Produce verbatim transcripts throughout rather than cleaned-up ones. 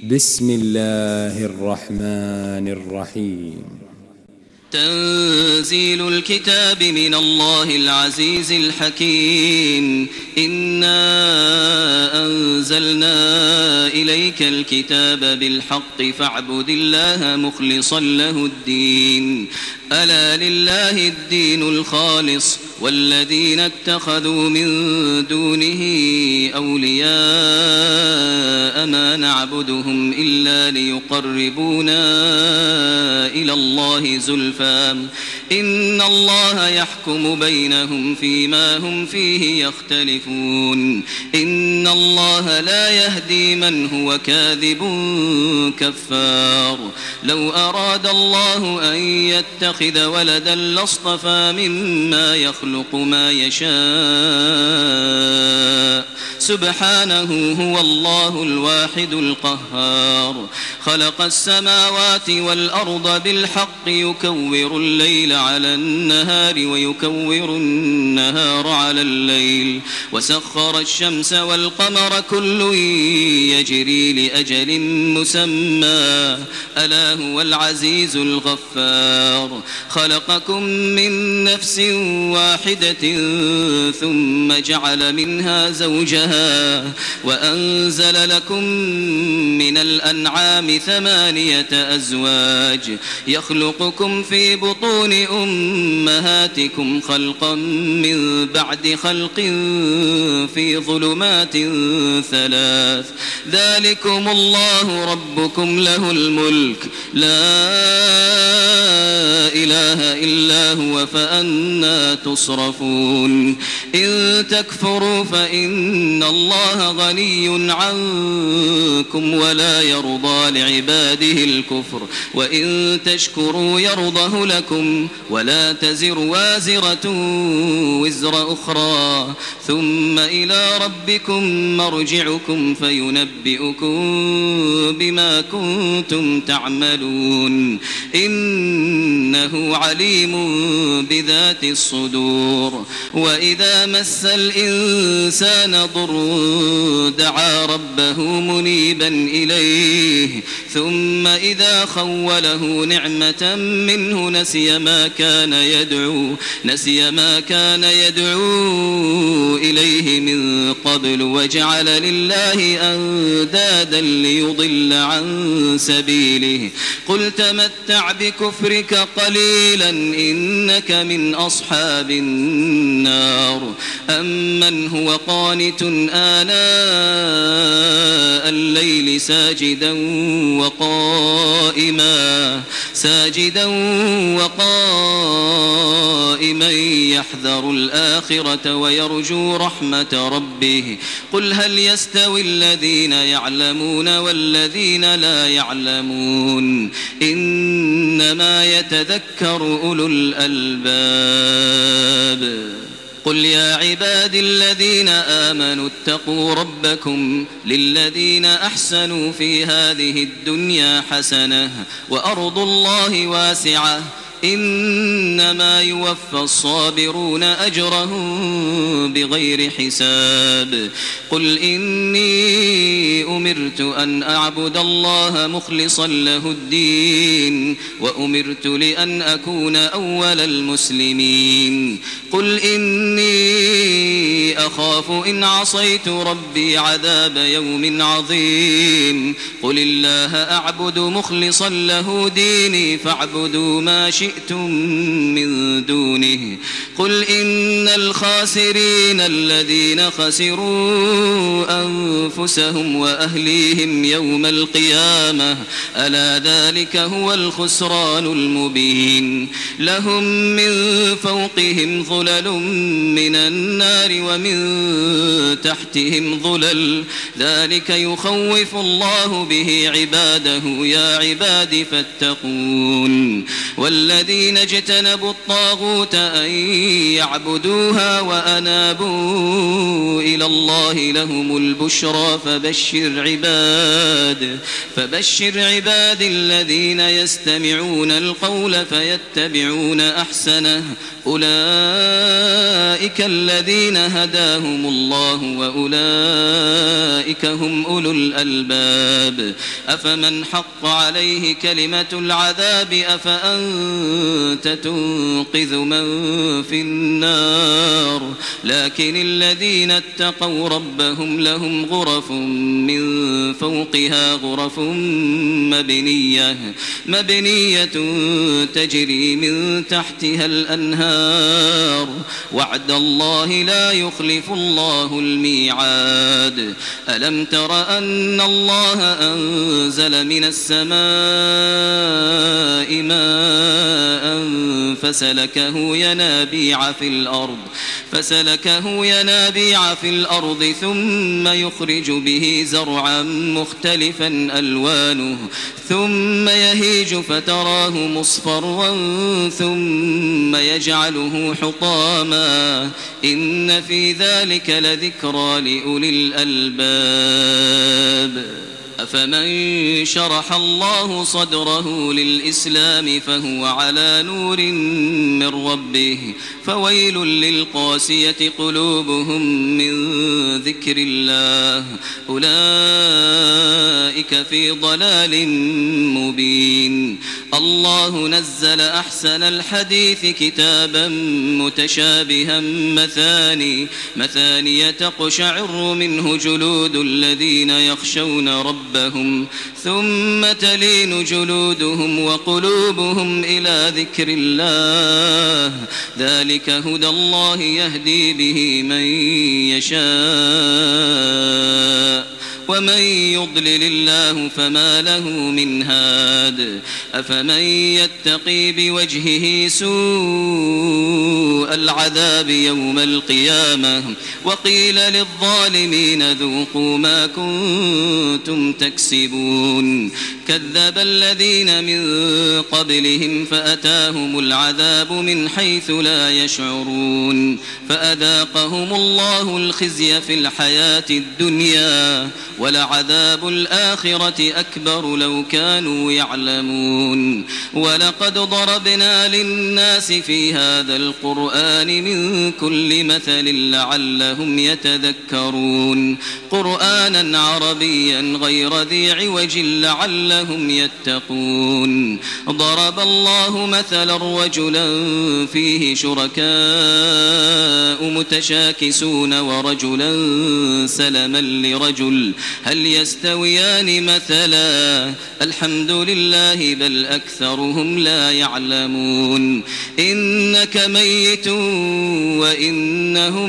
بسم الله الرحمن الرحيم. تنزيل الكتاب من الله العزيز الحكيم. إنا أنزلنا إليك الكتاب بالحق فاعبد الله مخلصا له الدين. ألا لله الدين الخالص والذين اتخذوا من دونه أولياء ما نعبدهم إلا ليقربونا إلى الله زلفى إن الله يحكم بينهم فيما هم فيه يختلفون. إن الله لا يهدي من هو كاذب كفار. لو أراد الله أن يتخذ ولدا لاصطفى مما يخلق ما يشاء سبحانه هو الله الواحد القهار. خلق السماوات والأرض بالحق يكور الليل على النهار ويكور النهار على الليل وسخر الشمس والقمر كل يجري لأجل مسمى ألا هو العزيز الغفار. خلقكم من نفس واحدة ثم جعل منها زوجها وأنزل لكم من الأنعام ثمانية أزواج يخلقكم في بطون أمهاتكم خلقا من بعد خلق في ظلمات ثلاث. ذلكم الله ربكم له الملك لا إله إلا هو فأنى تصرفون. إن تكفروا فإن الله غني عنكم ولا يرضى لعباده الكفر وإن تشكروا يرضه لكم ولا تزر وازرة وزر أخرى ثم إلى ربكم مرجعكم فينبئكم بما كنتم تعملون. إنه عليم بذات الصدور. وإذا مس الإنسان ضر دعا ربه منيبا إليه ثم إذا خوله نعمة منه نسي ما كان يدعو نسي ما كان يدعو إليه من قبل وجعل لله أندادا ليضل عن سبيله. قل تمتع بكفرك قليلا إنك من أصحاب النار. أمن هو قانت آناء الليل ساجدا وقائما ساجدا وقائما يحذر الآخرة ويرجو رحمة ربه. قل هل يستوي الذين يعلمون والذين لا يعلمون إنما يتذكر أولو الألباب. قل يا عباد الذين آمنوا اتقوا ربكم للذين أحسنوا في هذه الدنيا حسنة وأرض الله واسعة إنما يوفى الصابرون أجرهم بغير حساب. قل إني أمرت أن أعبد الله مخلصا له الدين وأمرت لأن أكون أول المسلمين. قل إني أخاف إن عصيت ربي عذاب يوم عظيم. قل الله أعبد مخلصا له ديني فاعبدوا ما شئتم من دونه. قل إن الخاسرين الذين خسروا أنفسهم وأهليهم يوم القيامة ألا ذلك هو الخسران المبين. لهم من فوقهم ظلل من النار ومن تحتهم ظلل ذلك يخوف الله به عباده يا عباد فاتقون. والذين اجتنبوا الطاغوت أن يعبدوها وأنابوا إلى الله لهم البشرى فبشر عباد فبشر عباد الذين يستمعون القول فيتبعون أحسنه. أولئك الذين هدى هداهم الله وأولئك هم أولو الألباب أفمن حق عليه كلمة العذاب أفأنت تنقذ من في النار لكن الذين اتقوا ربهم لهم غرف من فوقها غرف مبنية مبنية تجري من تحتها الأنهار وعد الله لا يخلف الله الميعاد ألم تر أن الله أنزل من السماء ماء فسلكه ينابيع في الأرض فسلكه ينابيع في الأرض ثم يخرج به زرعا مختلفا ألوانه ثم يهيج فتراه مصفرا ثم يجعله حطاما إن في ذلك لذكرى لأولي الألباب أفمن شرح الله صدره للإسلام فهو على نور من ربه فويل للقاسية قلوبهم من ذكر الله أولئك في ضلال مبين الله نزل أحسن الحديث كتابا متشابها مثاني مثاني تقشعر منه جلود الذين يخشون ربهم ربهم ثم تلين جلودهم وقلوبهم إلى ذكر الله ذلك هدى الله يهدي به من يشاء ومن يضلل الله فما له من هاد أفمن يتقي بوجهه سوء العذاب يوم القيامة وقيل للظالمين ذوقوا ما كنتم تكسبون كذب الذين من قبلهم فأتاهم العذاب من حيث لا يشعرون فأذاقهم الله الخزي في الحياة الدنيا ولعذاب الآخرة أكبر لو كانوا يعلمون ولقد ضربنا للناس في هذا القرآن من كل مثل لعلهم يتذكرون قرآنا عربيا غير ذي عوج لعلهم يتقون ضرب الله مثلا رجلا فيه شركاء متشاكسون ورجلا سلما لرجل هل يستويان مثلا الحمد لله بل أكثرهم لا يعلمون إنك ميت وإنهم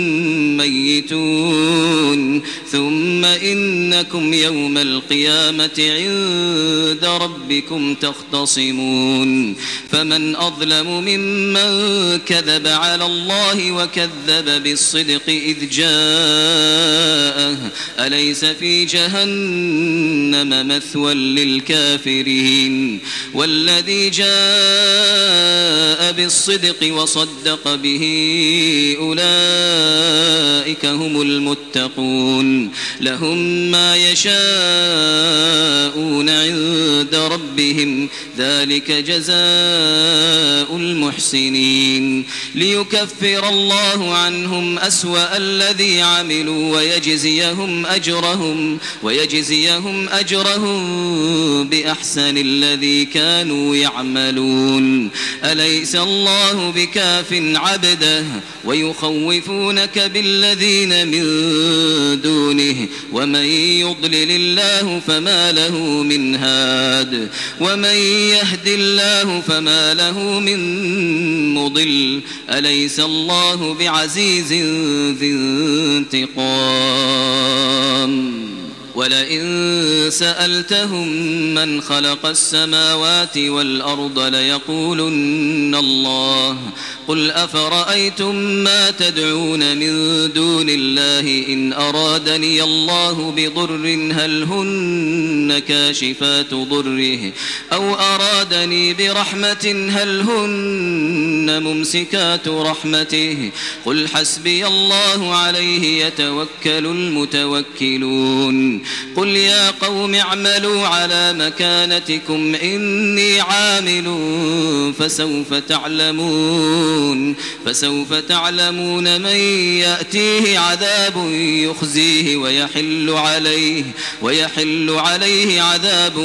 ميتون ثم إنكم يوم القيامة عند ربكم تختصمون فمن أظلم ممن كذب على الله وكذب بالصدق إذ جاءه أليس في جهنم مثوى للكافرين والذي جاء بالصدق وصدق به أولئك هم المتقون لهم ما يشاءون عند ربهم ذلك جزاء المحسنين ليكفر الله عنهم أسوأ الذي عملوا ويجزيهم أجرهم ويجزيهم أجرهم بأحسن الذي كانوا يعملون أليس الله بكاف عبده ويخوفونك بالذين من دونه ومن يضلل الله فما له من هاد ومن يهد الله فما له من مضل أليس الله بعزيز ذي انتقام ولئن سألتهم من خلق السماوات والأرض ليقولن الله قل أفرأيتم ما تدعون من دون الله إن أرادني الله بضر هل هن كاشفات ضره أو أرادني برحمة هل هن ممسكات رحمته قل حسبي الله عليه يتوكل المتوكلون قل يا قوم اعملوا على مكانتكم إني عامل فسوف تعلمون تعملون فسوف تعلمون من يأتيه عذاب يخزيه ويحل عليه ويحل عليه عذاب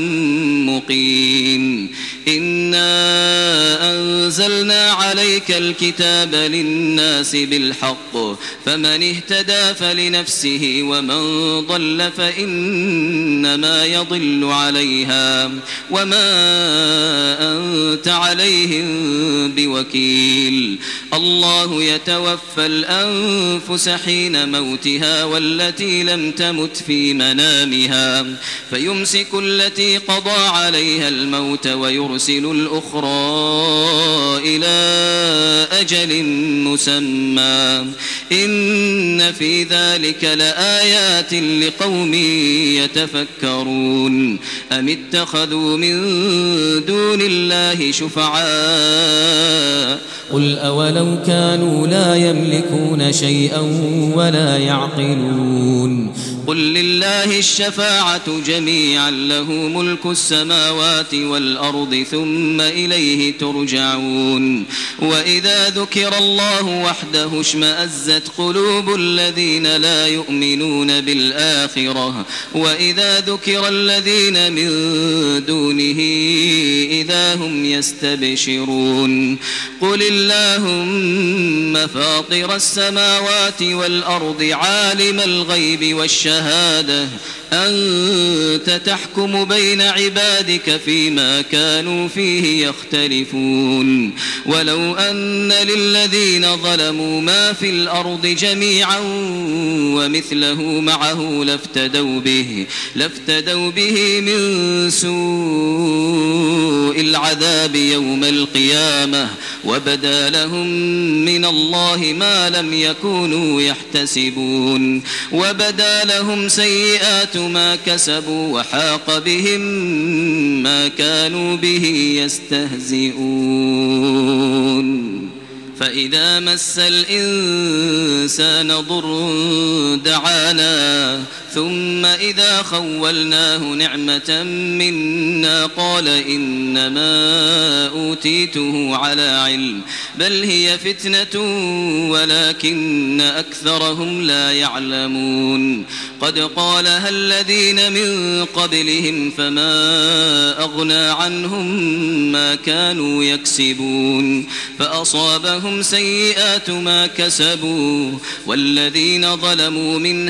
مقيم. إنا أنزلنا عليك الكتاب للناس بالحق فمن اهتدى فلنفسه ومن ضل فإنما يضل عليها وما أنت عليهم بوكيل. الله يتوفى الأنفس حين موتها والتي لم تمت في منامها فيمسك التي قضى عليها الموت ويرسل الأخرى إلى أجل مسمى إن في ذلك لآيات لقوم يتفكرون. أم اتخذوا من دون الله شفعاء قل أولو كانوا لا يملكون شيئا ولا يعقلون قل لله الشفاعة جميعا له ملك السماوات والأرض ثم إليه ترجعون. وإذا ذكر الله وحده اشمأزت قلوب الذين لا يؤمنون بالآخرة وإذا ذكر الذين من دونه إذا هم يستبشرون. قل اللهم فاطر السماوات والأرض عالم الغيب والشهادة أنت تحكم بين عبادك فيما كانوا فيه يختلفون. ولو أن للذين ظلموا ما في الأرض جميعا ومثله معه لافتدوا به, لافتدوا به من سوء العذاب يوم القيامة وبدا لهم من الله ما لم يكونوا يحتسبون. وبدا لهم سيئات ما كسبوا وحاق بهم ما كانوا به يستهزئون. فإذا مس الإنسان ضر دعانا ثم إذا خولناه نعمة منا قال إنما أوتيته على علم بل هي فتنة ولكن أكثرهم لا يعلمون. قد قالها الذين من قبلهم فما أغنى عنهم ما كانوا يكسبون فأصابهم سيئات ما كسبوا والذين ظلموا من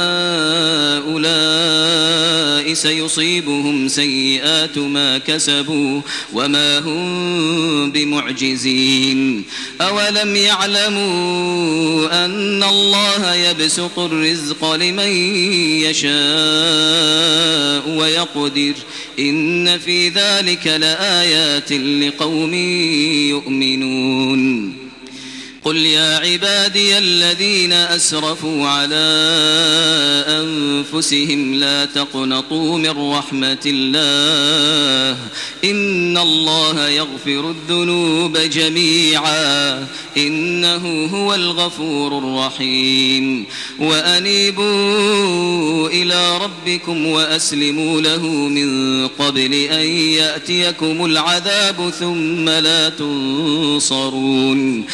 هؤلاء سيصيبهم سيئات ما كسبوا وما هم بمعجزين. أولم يعلموا أن الله يبسط الرزق لمن يشاء ويقدر إن في ذلك لآيات لقوم يؤمنون. قل يا عبادي الذين أسرفوا على أنفسهم لا تقنطوا من رحمة الله إن الله يغفر الذنوب جميعا إنه هو الغفور الرحيم. وأنيبوا إلى ربكم وأسلموا له من قبل أن يأتيكم العذاب ثم لا تنصرون.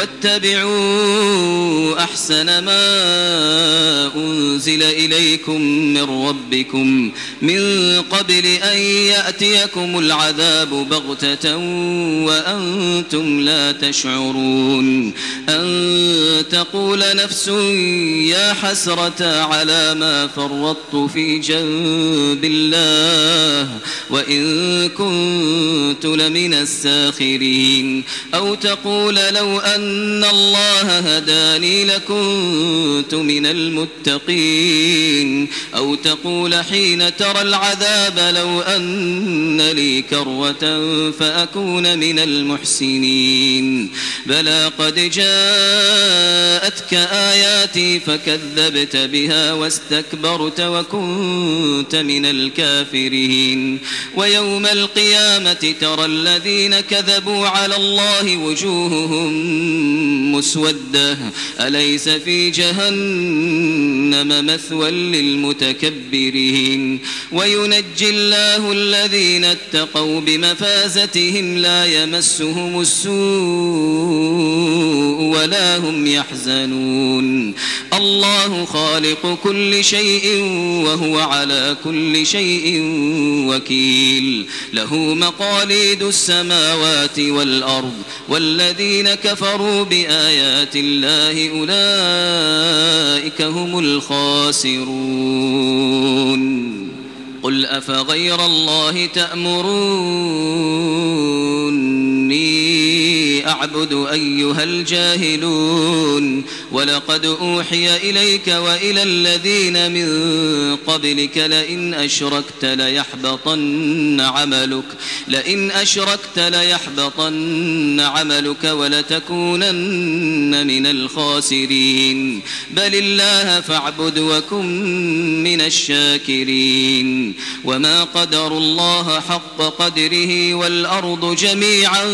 واتبعوا أحسن ما أنزل إليكم من ربكم من قبل أن يأتيكم العذاب بغتة وأنتم لا تشعرون. أن تقول نفس يا حسرة على ما فرطت في جنب الله وإن كنت لمن الساخرين. أو تقول لو أن الله هداني لكنت من المتقين. أو تقول حين ترى العذاب لو أن لي كروة فأكون من المحسنين. بلى قد جاءتك آياتي فكذبت بها واستكبرت وكنت من الكافرين. ويوم القيامة ترى الذين كذبوا على الله وجوههم مسودة أليس في جهنم مثوى للمتكبرين وينجي الله الذين اتقوا بمفازتهم لا يمسهم السوء ولا هم يحزنون الله خالق كل شيء وهو على كل شيء وكيل له مقاليد السماوات والأرض والذين كفروا بآيات الله أولئك هم الخاسرون قل أفغير الله تأمروني أعبد أيها الجاهلون ولقد أوحي إليك وإلى الذين من قبلك لئن أشركت ليحبطن عملك لئن أشركت ليحبطن عملك ولتكونن من الخاسرين بل الله فاعبد وكن من الشاكرين وما قدروا الله حق قدره والأرض جميعا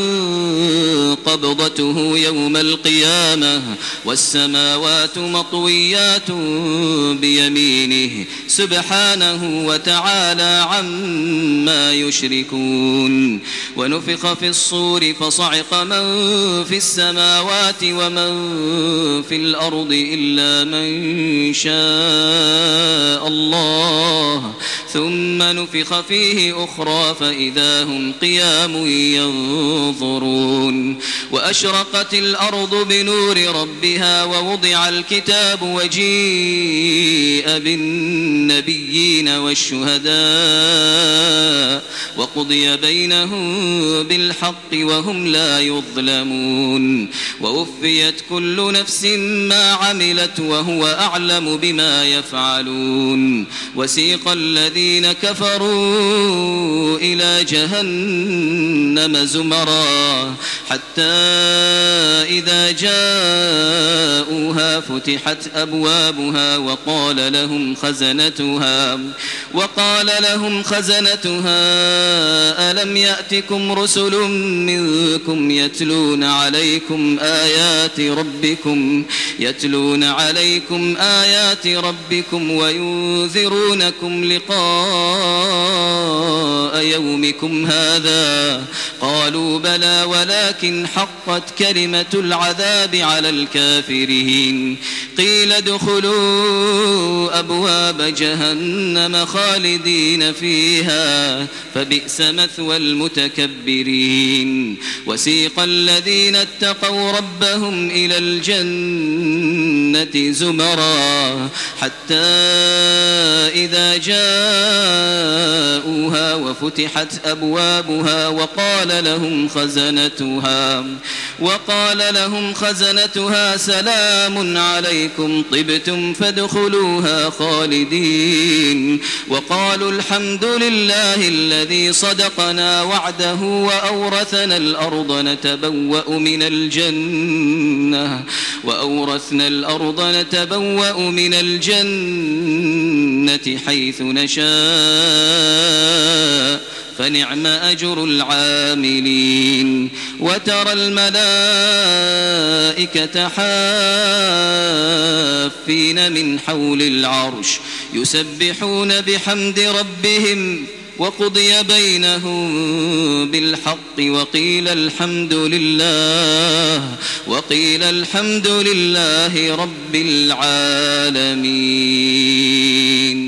قبضته يوم القيامة والسماوات مطويات بيمينه سبحانه وتعالى عما يشركون ونفخ في الصور فصعق من في السماوات ومن في الأرض إلا من شاء الله ثم نفخ فيه أخرى فإذا هم قيام ينظرون وأشرقت الأرض بنور ربها ووضع الكتاب وجيء بالنبيين والشهداء وقضي بينهم بالحق وهم لا يظلمون ووفيت كل نفس ما عملت وهو أعلم بما يفعلون وسيق الذين كفروا إلى جهنم زمرا حتى إذا جاءوها فتحت أبوابها وقال لهم خزنتها وقال لهم خزنتها ألم يأتكم رسل منكم يتلون عليكم آيات ربكم يتلون عليكم آيات ربكم وينذرونكم لقاء يومكم هذا قالوا بلى ولكن حقت كلمة العذاب على الكافرين قيل ادخلوا أبواب جهنم خالدين فيها فبئس مثوى المتكبرين وسيق الذين اتقوا ربهم إلى الجنة زمرا حتى إذا جاءوها وفتحت أبوابها وقال لهم خزنتها وقال لهم خزنتها سلام عليكم طبتم فادخلوها خالدين وقالوا الحمد لله الذي صدقنا وعده وأورثنا الأرض نتبوأ من الجنة وأورثنا الأرض نتبوأ من الجنة حيث نشاء فنعم أجر العاملين وترى الملائكة حافين من حول العرش يسبحون بحمد ربهم وقضي بينهم بالحق وقيل الحمد لله وقيل الحمد لله رب العالمين.